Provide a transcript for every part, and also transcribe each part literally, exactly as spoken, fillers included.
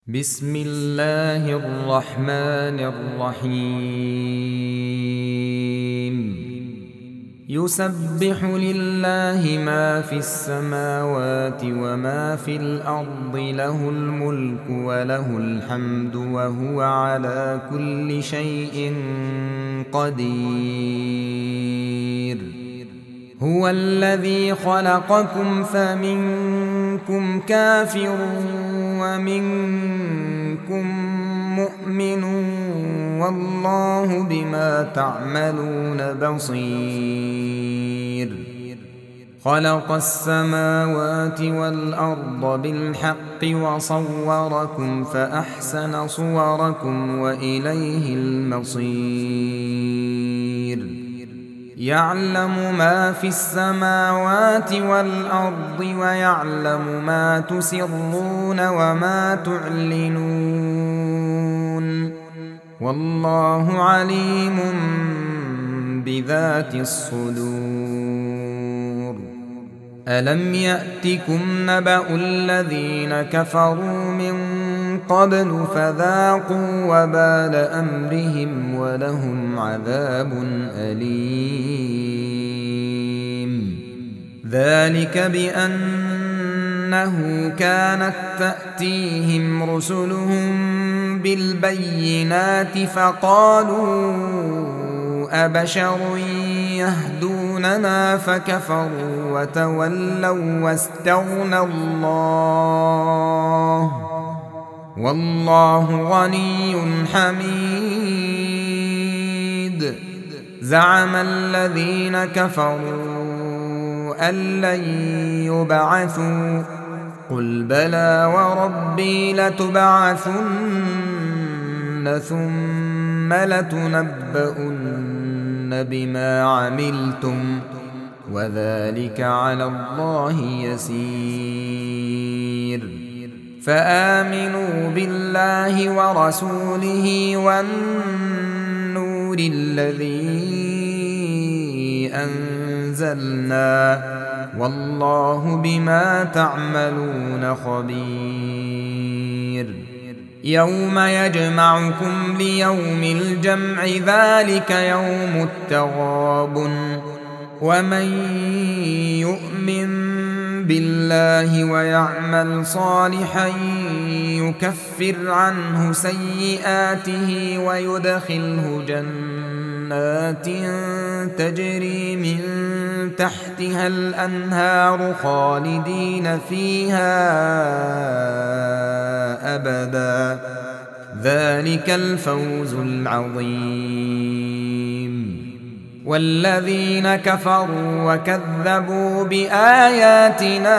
بسم الله الرحمن الرحيم يسبح لله ما في السماوات وما في الأرض له الملك وله الحمد وهو على كل شيء قدير هو الذي خلقكم فمنكم كافر ومنكم مؤمن والله بما تعملون بصير خلق السماوات والأرض بالحق وصوركم فأحسن صوركم وإليه المصير يعلم ما في السماوات والأرض ويعلم ما تسرون وما تعلنون والله عليم بذات الصدور ألم يأتكم نبأ الذين كفروا من قبل فذاقوا وبال أمرهم ولهم عذاب أليم ذلك بأنه كانت تأتيهم رسلهم بالبينات فقالوا أبشر يهدوننا فكفروا وتولوا واستغنى الله والله غني حميد زعم الذين كفروا أن لن يبعثوا قل بلى وربي لتبعثن ثم لتنبؤن بما عملتم وذلك على الله يسير فآمنوا بالله ورسوله والنور الذي أنزلنا والله بما تعملون خبير يوم يجمعكم ليوم الجمع ذلك يوم التغابن ومن يؤمن بالله ويعمل صالحا يكفر عنه سيئاته ويدخله جنات تجري من تحتها الأنهار خالدين فيها أبدا ذلك الفوز العظيم والذين كفروا وكذبوا بآياتنا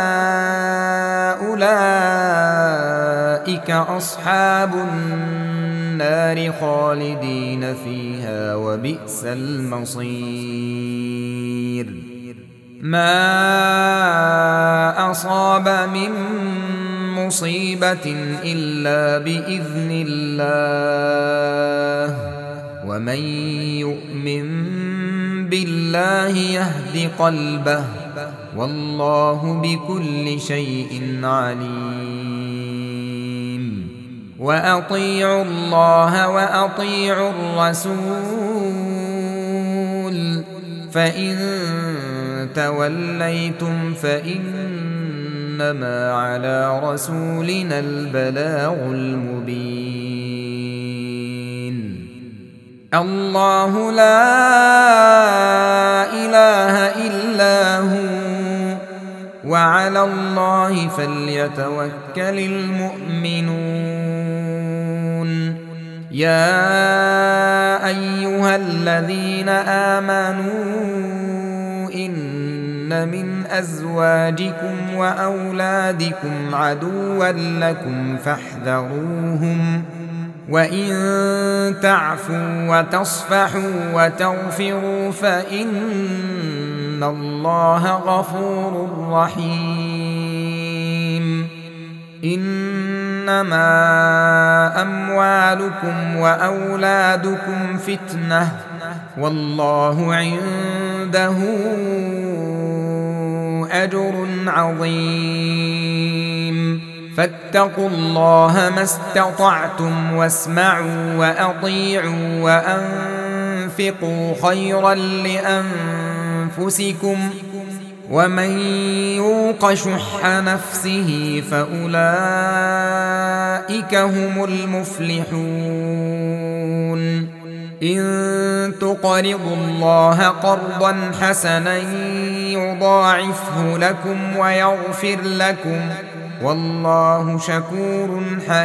أولئك أصحاب النار خالدين فيها وبئس المصير ما أصاب من مصيبة إلا بإذن الله ومن يؤمن بالله يهد قلبه والله بكل شيء عليم وأطيعوا الله وأطيعوا الرسول فإن توليتم فإنما على رسولنا البلاغ المبين الله لا إله إلا هو وعلى الله فليتوكل المؤمنون يا أيها الذين آمنوا إن من أزواجكم وأولادكم عدوا لكم فاحذروهم وإن تعفوا وتصفحوا وتغفروا فإن الله غفور رحيم إنما أموالكم وأولادكم فتنة والله عنده أجر عظيم فاتقوا الله ما استطعتم واسمعوا وأطيعوا وأنفقوا خيرا لأنفسكم ومن يوق شح نفسه فأولئك هم المفلحون إن تقرضوا الله قرضا حسنا يضاعفه لكم ويغفر لكم والله شكور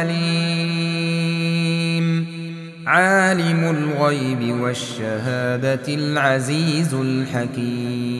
حليم عالم الغيب والشهادة العزيز الحكيم